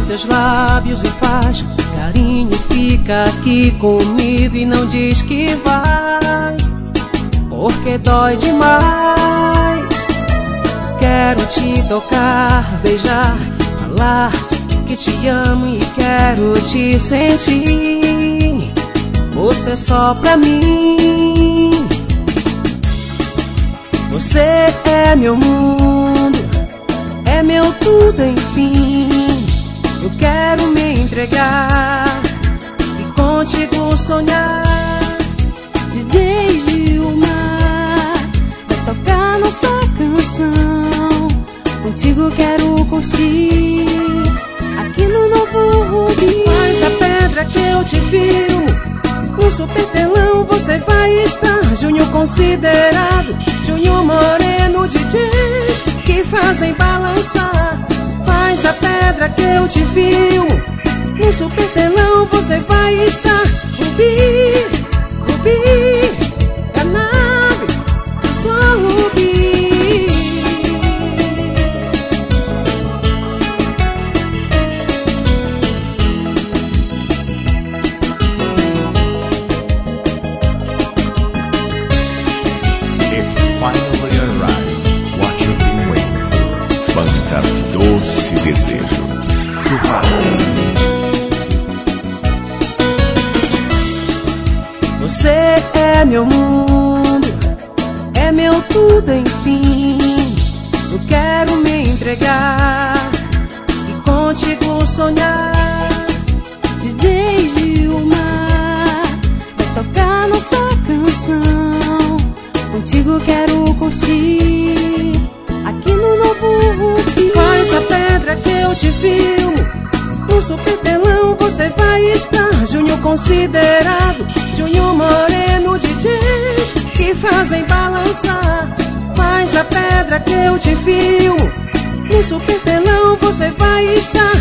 teus lábios e faz carinho, fica aqui comigo e não diz que vai, porque dói demais. Quero te tocar, beijar, falar que te amo e quero te sentir. Você é só pra mim. Você é meu mundo, é meu tudo, enfim. Eu quero me entregar e contigo sonhar. DJ Gilmar vai tocar nossa canção. Contigo quero curtir aqui no novo Rubi. Mas a pedra que eu te filmo no super telão você vai estar. Júnior considerado, Júnior Moreno, DJs que fazem balançar. Faz a pedra que eu te filmo no super telão você vai estar. Rubi, Rubi, é a nave, eu sou Rubi. Doce desejo do Raul. Você é meu mundo, é meu tudo, enfim. Eu quero me entregar e contigo sonhar. DJ Gilmar vai tocar nossa canção. Contigo quero curtir aqui no novo Rubi. Faz a pedra que eu te filmo no super telão você vai estar. Júnior considerado, Júnior Moreno, DJs que fazem balançar. Faz a pedra que eu te filmo no super telão você vai estar.